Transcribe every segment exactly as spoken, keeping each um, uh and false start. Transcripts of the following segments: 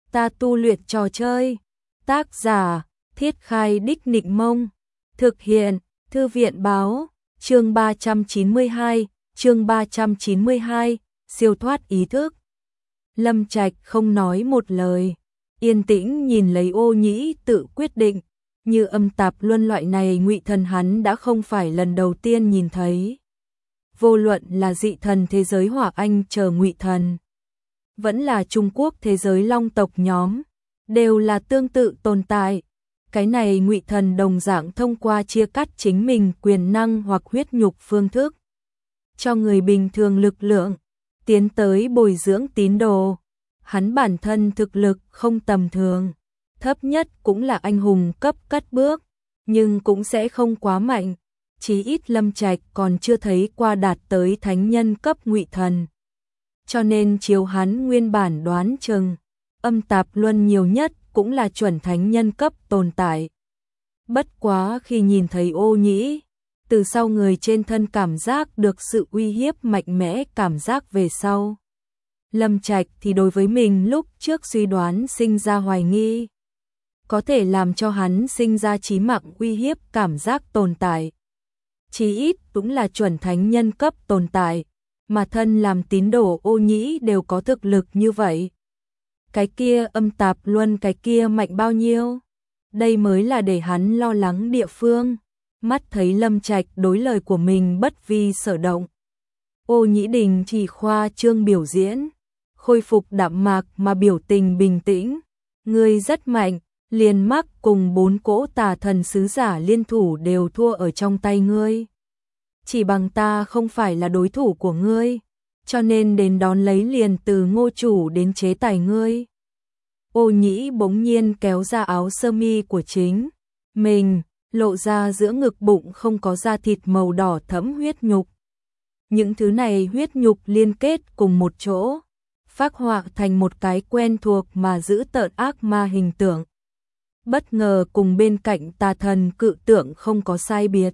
Ta tu luyện trò chơi. Tác giả, Thiết Khai Đích Nịnh Mông. Thực hiện, Thư viện Báo. Chương ba trăm chín mươi hai, chương ba trăm chín mươi hai, siêu thoát ý thức. Lâm Trạch không nói một lời, yên tĩnh nhìn lấy Ô Nhĩ tự quyết định, như âm tạp luân loại này ngụy thần hắn đã không phải lần đầu tiên nhìn thấy. Vô luận là dị thần thế giới Hỏa Anh chờ ngụy thần, vẫn là Trung Quốc thế giới Long tộc nhóm, đều là tương tự tồn tại. Cái này ngụy thần đồng dạng thông qua chia cắt chính mình quyền năng hoặc huyết nhục phương thức, cho người bình thường lực lượng, tiến tới bồi dưỡng tín đồ. Hắn bản thân thực lực không tầm thường, thấp nhất cũng là anh hùng cấp cất bước, nhưng cũng sẽ không quá mạnh. Chí ít Lâm Trạch còn chưa thấy qua đạt tới thánh nhân cấp ngụy thần. Cho nên chiếu hắn nguyên bản đoán chừng, âm tạp luân nhiều nhất cũng là chuẩn thánh nhân cấp tồn tại. Bất quá khi nhìn thấy Ô Nhĩ, từ sau người trên thân cảm giác được sự uy hiếp mạnh mẽ cảm giác về sau. Lâm Trạch thì đối với mình lúc trước suy đoán sinh ra hoài nghi. Có thể làm cho hắn sinh ra chí mạng uy hiếp cảm giác tồn tại. Chí ít cũng là chuẩn thánh nhân cấp tồn tại, mà thân làm tín đồ Ô Nhĩ đều có thực lực như vậy. Cái kia âm tạp luân cái kia mạnh bao nhiêu? Đây mới là để hắn lo lắng địa phương. Mắt thấy Lâm Trạch đối lời của mình bất vi sở động. Ô Nhĩ đình chỉ khoa trương biểu diễn, khôi phục đạm mạc mà biểu tình bình tĩnh. Ngươi rất mạnh, liền mắc cùng bốn cỗ tà thần sứ giả liên thủ đều thua ở trong tay ngươi. Chỉ bằng ta không phải là đối thủ của ngươi, cho nên đến đón lấy liền từ Ngô chủ đến chế tài ngươi. Ô Nhĩ bỗng nhiên kéo ra áo sơ mi của chính mình, lộ ra giữa ngực bụng không có da thịt màu đỏ thẫm huyết nhục. Những thứ này huyết nhục liên kết cùng một chỗ, phác họa thành một cái quen thuộc mà giữ tợn ác ma hình tượng. Bất ngờ cùng bên cạnh tà thần cự tượng không có sai biệt.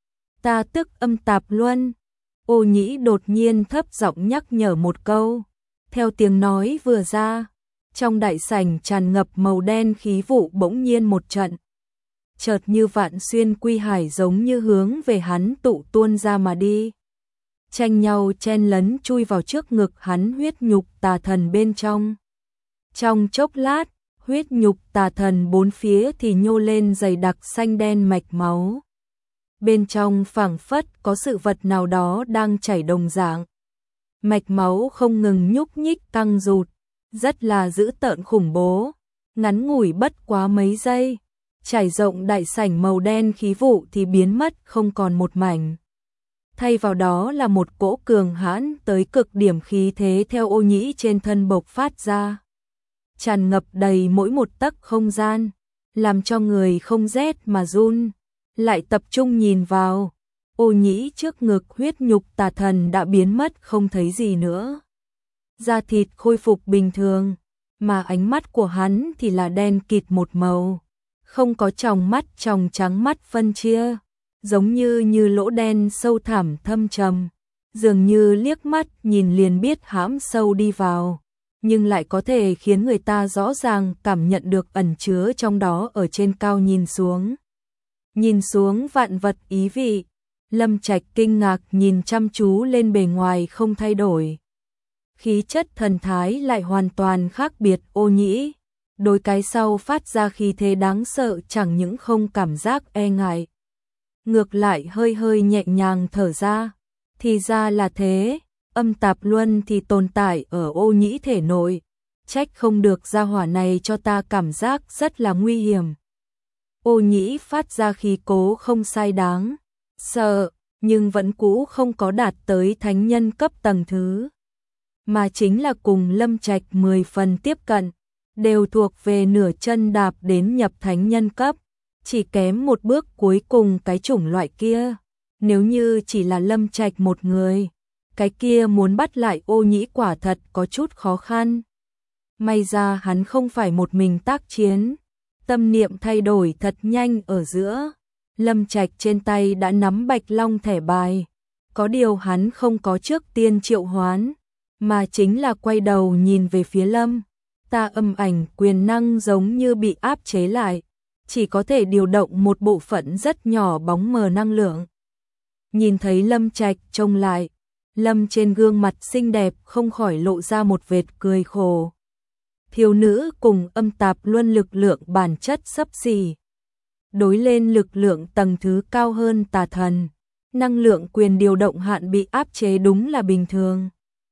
Ta tức âm tạp luân. Ô Nhĩ đột nhiên thấp giọng nhắc nhở một câu. Theo tiếng nói vừa ra, trong đại sảnh tràn ngập màu đen khí vụ bỗng nhiên một trận. Chợt như vạn xuyên quy hải giống như hướng về hắn tụ tuôn ra mà đi. Tranh nhau chen lấn chui vào trước ngực hắn huyết nhục tà thần bên trong. Trong chốc lát, huyết nhục tà thần bốn phía thì nhô lên dày đặc xanh đen mạch máu. Bên trong phảng phất có sự vật nào đó đang chảy đồng dạng. Mạch máu không ngừng nhúc nhích căng rụt, rất là dữ tợn khủng bố. Ngắn ngủi bất quá mấy giây, trải rộng đại sảnh màu đen khí vụ thì biến mất không còn một mảnh. Thay vào đó là một cỗ cường hãn tới cực điểm khí thế theo Ô Nhĩ trên thân bộc phát ra. Tràn ngập đầy mỗi một tấc không gian, làm cho người không rét mà run. Lại tập trung nhìn vào, Ô Nhĩ trước ngực huyết nhục tà thần đã biến mất không thấy gì nữa. Da thịt khôi phục bình thường, mà ánh mắt của hắn thì là đen kịt một màu, không có tròng mắt tròng trắng mắt phân chia, giống như như lỗ đen sâu thẳm thâm trầm, dường như liếc mắt nhìn liền biết hãm sâu đi vào, nhưng lại có thể khiến người ta rõ ràng cảm nhận được ẩn chứa trong đó ở trên cao nhìn xuống. Nhìn xuống vạn vật ý vị, Lâm Trạch kinh ngạc nhìn chăm chú lên bề ngoài không thay đổi. Khí chất thần thái lại hoàn toàn khác biệt. Ô Nhĩ, đôi cái sau phát ra khí thế đáng sợ chẳng những không cảm giác e ngại. Ngược lại hơi hơi nhẹ nhàng thở ra, thì ra là thế, âm tạp luân thì tồn tại ở Ô Nhĩ thể nội, trách không được gia hỏa này cho ta cảm giác rất là nguy hiểm. Ô Nhĩ phát ra khí cố không sai đáng sợ, nhưng vẫn cũ không có đạt tới thánh nhân cấp tầng thứ, mà chính là cùng Lâm Trạch mười phần tiếp cận, đều thuộc về nửa chân đạp đến nhập thánh nhân cấp, chỉ kém một bước cuối cùng cái chủng loại kia. Nếu như chỉ là Lâm Trạch một người, cái kia muốn bắt lại Ô Nhĩ quả thật có chút khó khăn. May ra hắn không phải một mình tác chiến. Tâm niệm thay đổi thật nhanh ở giữa, Lâm Trạch trên tay đã nắm Bạch Long thẻ bài, có điều hắn không có trước tiên triệu hoán, mà chính là quay đầu nhìn về phía Lâm Ta âm ảnh quyền năng giống như bị áp chế lại, chỉ có thể điều động một bộ phận rất nhỏ bóng mờ năng lượng. Nhìn thấy Lâm Trạch trông lại, Lâm trên gương mặt xinh đẹp không khỏi lộ ra một vệt cười khổ. Thiếu nữ cùng âm tạp luân lực lượng bản chất xấp xỉ. Đối lên lực lượng tầng thứ cao hơn tà thần, năng lượng quyền điều động hạn bị áp chế đúng là bình thường.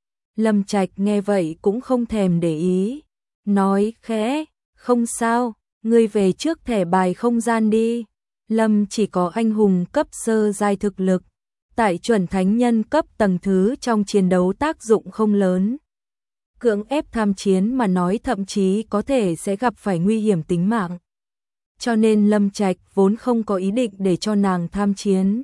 Lâm Trạch nghe vậy cũng không thèm để ý, nói khẽ, không sao, ngươi về trước thẻ bài không gian đi. Lâm chỉ có anh hùng cấp sơ giai thực lực, tại chuẩn thánh nhân cấp tầng thứ trong chiến đấu tác dụng không lớn. Cưỡng ép tham chiến mà nói thậm chí có thể sẽ gặp phải nguy hiểm tính mạng. Cho nên Lâm Trạch vốn không có ý định để cho nàng tham chiến.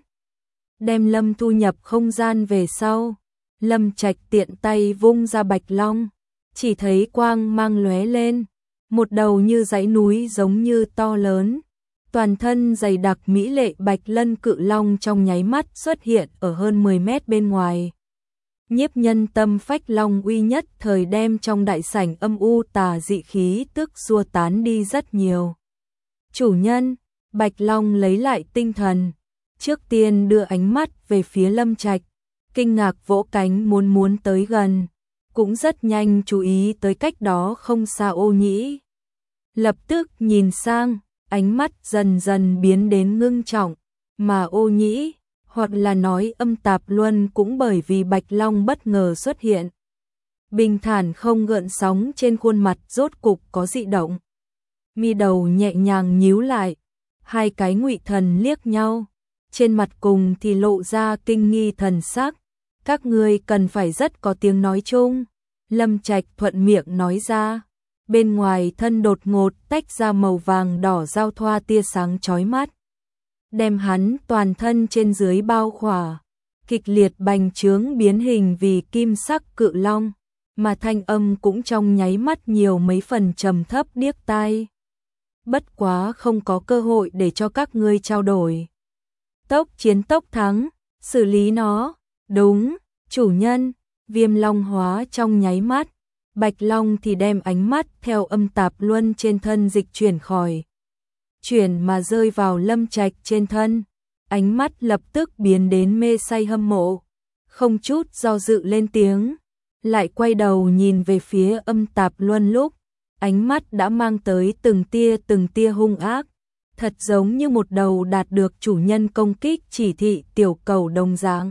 Đem Lâm thu nhập không gian về sau, Lâm Trạch tiện tay vung ra Bạch Long, chỉ thấy quang mang lóe lên, một đầu như dãy núi giống như to lớn, toàn thân dày đặc mỹ lệ bạch lân cự long trong nháy mắt xuất hiện ở hơn mười mét bên ngoài. Nhiếp nhân tâm phách long uy nhất thời đem trong đại sảnh âm u tà dị khí tức xua tán đi rất nhiều. Chủ nhân, Bạch Long lấy lại tinh thần, trước tiên đưa ánh mắt về phía Lâm Trạch, kinh ngạc vỗ cánh muốn muốn tới gần, cũng rất nhanh chú ý tới cách đó không xa Ô Nhĩ. Lập tức nhìn sang, ánh mắt dần dần biến đến ngưng trọng, mà Ô Nhĩ, hoặc là nói âm tạp luân cũng bởi vì Bạch Long bất ngờ xuất hiện. Bình thản không gợn sóng trên khuôn mặt rốt cục có dị động. Mi đầu nhẹ nhàng nhíu lại, hai cái ngụy thần liếc nhau, trên mặt cùng thì lộ ra kinh nghi thần sắc. Các ngươi cần phải rất có tiếng nói chung. Lâm Trạch thuận miệng nói ra. Bên ngoài thân đột ngột tách ra màu vàng đỏ giao thoa tia sáng chói mắt, đem hắn toàn thân trên dưới bao khỏa, kịch liệt bành trướng biến hình vì kim sắc cự long, mà thanh âm cũng trong nháy mắt nhiều mấy phần trầm thấp điếc tai. Bất quá không có cơ hội để cho các ngươi trao đổi. Tốc chiến tốc thắng, xử lý nó. Đúng, chủ nhân. Viêm long hóa trong nháy mắt, Bạch Long thì đem ánh mắt theo âm tạp luân trên thân dịch chuyển khỏi. Chuyển mà rơi vào Lâm Trạch trên thân, ánh mắt lập tức biến đến mê say hâm mộ, không chút do dự lên tiếng, lại quay đầu nhìn về phía âm tạp luân lúc, ánh mắt đã mang tới từng tia từng tia hung ác, thật giống như một đầu đạt được chủ nhân công kích chỉ thị tiểu cầu đồng dạng.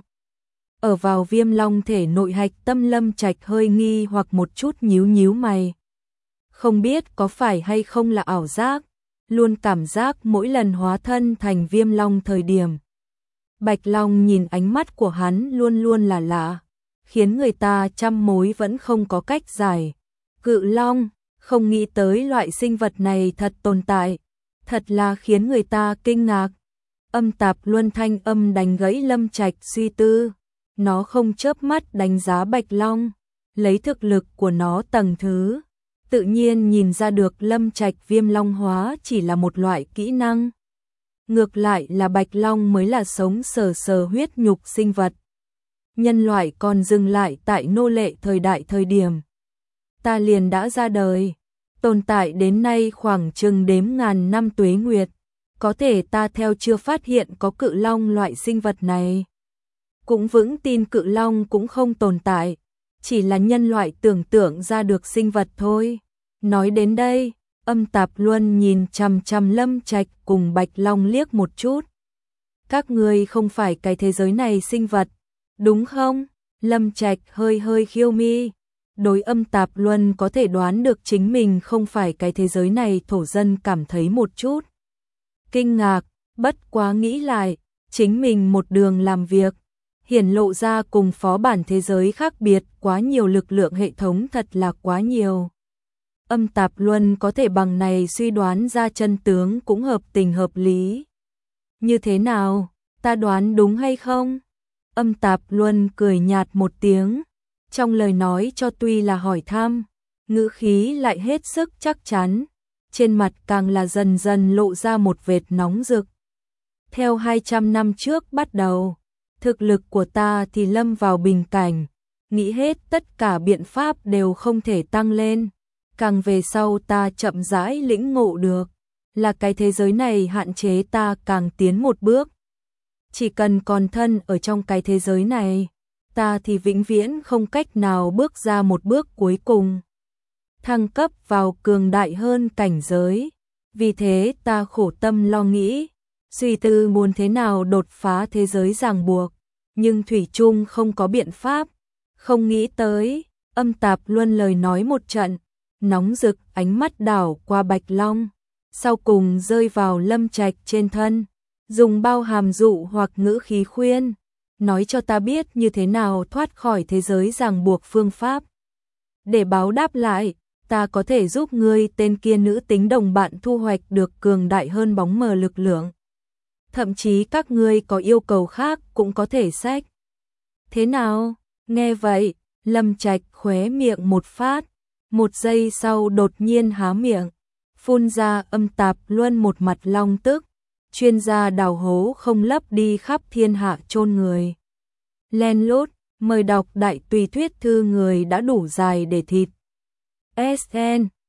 Ở vào Viêm Long thể nội hạch tâm Lâm Trạch hơi nghi hoặc một chút nhíu nhíu mày. Không biết có phải hay không là ảo giác, luôn cảm giác mỗi lần hóa thân thành Viêm Long thời điểm. Bạch Long nhìn ánh mắt của hắn luôn luôn là lạ, khiến người ta trăm mối vẫn không có cách giải. Cự Long, không nghĩ tới loại sinh vật này thật tồn tại, thật là khiến người ta kinh ngạc. Âm tạp luân thanh âm đánh gãy Lâm Trạch suy tư. Nó không chớp mắt đánh giá Bạch Long, lấy thực lực của nó tầng thứ, tự nhiên nhìn ra được Lâm Trạch Viêm Long hóa chỉ là một loại kỹ năng. Ngược lại là Bạch Long mới là sống sờ sờ huyết nhục sinh vật. Nhân loại còn dừng lại tại nô lệ thời đại thời điểm. Ta liền đã ra đời, tồn tại đến nay khoảng chừng đếm ngàn năm tuế nguyệt, có thể ta theo chưa phát hiện có cự long loại sinh vật này. Cũng vững tin cự long cũng không tồn tại, chỉ là nhân loại tưởng tượng ra được sinh vật thôi. Nói đến đây, âm tạp luân nhìn chằm chằm Lâm Trạch cùng Bạch Long liếc một chút. Các ngươi không phải cái thế giới này sinh vật, đúng không? Lâm Trạch hơi hơi khiêu mi. Đối âm tạp luân có thể đoán được chính mình không phải cái thế giới này thổ dân cảm thấy một chút kinh ngạc, bất quá nghĩ lại, chính mình một đường làm việc, hiển lộ ra cùng phó bản thế giới khác biệt quá nhiều lực lượng hệ thống thật là quá nhiều. Âm tạp luân có thể bằng này suy đoán ra chân tướng cũng hợp tình hợp lý. Như thế nào, ta đoán đúng hay không? Âm tạp luân cười nhạt một tiếng, trong lời nói cho tuy là hỏi thăm, ngữ khí lại hết sức chắc chắn, trên mặt càng là dần dần lộ ra một vệt nóng rực. Theo hai trăm năm trước bắt đầu, thực lực của ta thì lâm vào bình cảnh, nghĩ hết tất cả biện pháp đều không thể tăng lên, càng về sau ta chậm rãi lĩnh ngộ được, là cái thế giới này hạn chế ta càng tiến một bước. Chỉ cần còn thân ở trong cái thế giới này, ta thì vĩnh viễn không cách nào bước ra một bước cuối cùng, thăng cấp vào cường đại hơn cảnh giới. Vì thế ta khổ tâm lo nghĩ, suy tư muốn thế nào đột phá thế giới ràng buộc, nhưng thủy chung không có biện pháp. Không nghĩ tới, Âm Tạp Luân lời nói một trận, nóng rực ánh mắt đảo qua Bạch Long, sau cùng rơi vào Lâm Trạch trên thân, dùng bao hàm dụ hoặc ngữ khí khuyên, nói cho ta biết như thế nào thoát khỏi thế giới ràng buộc phương pháp. Để báo đáp lại, ta có thể giúp ngươi tên kia nữ tính đồng bạn thu hoạch được cường đại hơn bóng mờ lực lượng. Thậm chí các ngươi có yêu cầu khác cũng có thể sách. Thế nào? Nghe vậy, Lâm Trạch khóe miệng một phát, một giây sau đột nhiên há miệng, phun ra Âm Tạp Luân một mặt long tức, chuyên gia đào hố không lấp đi khắp thiên hạ chôn người. Len lút, mời đọc đại tùy thuyết thư người đã đủ dài để thịt. ét en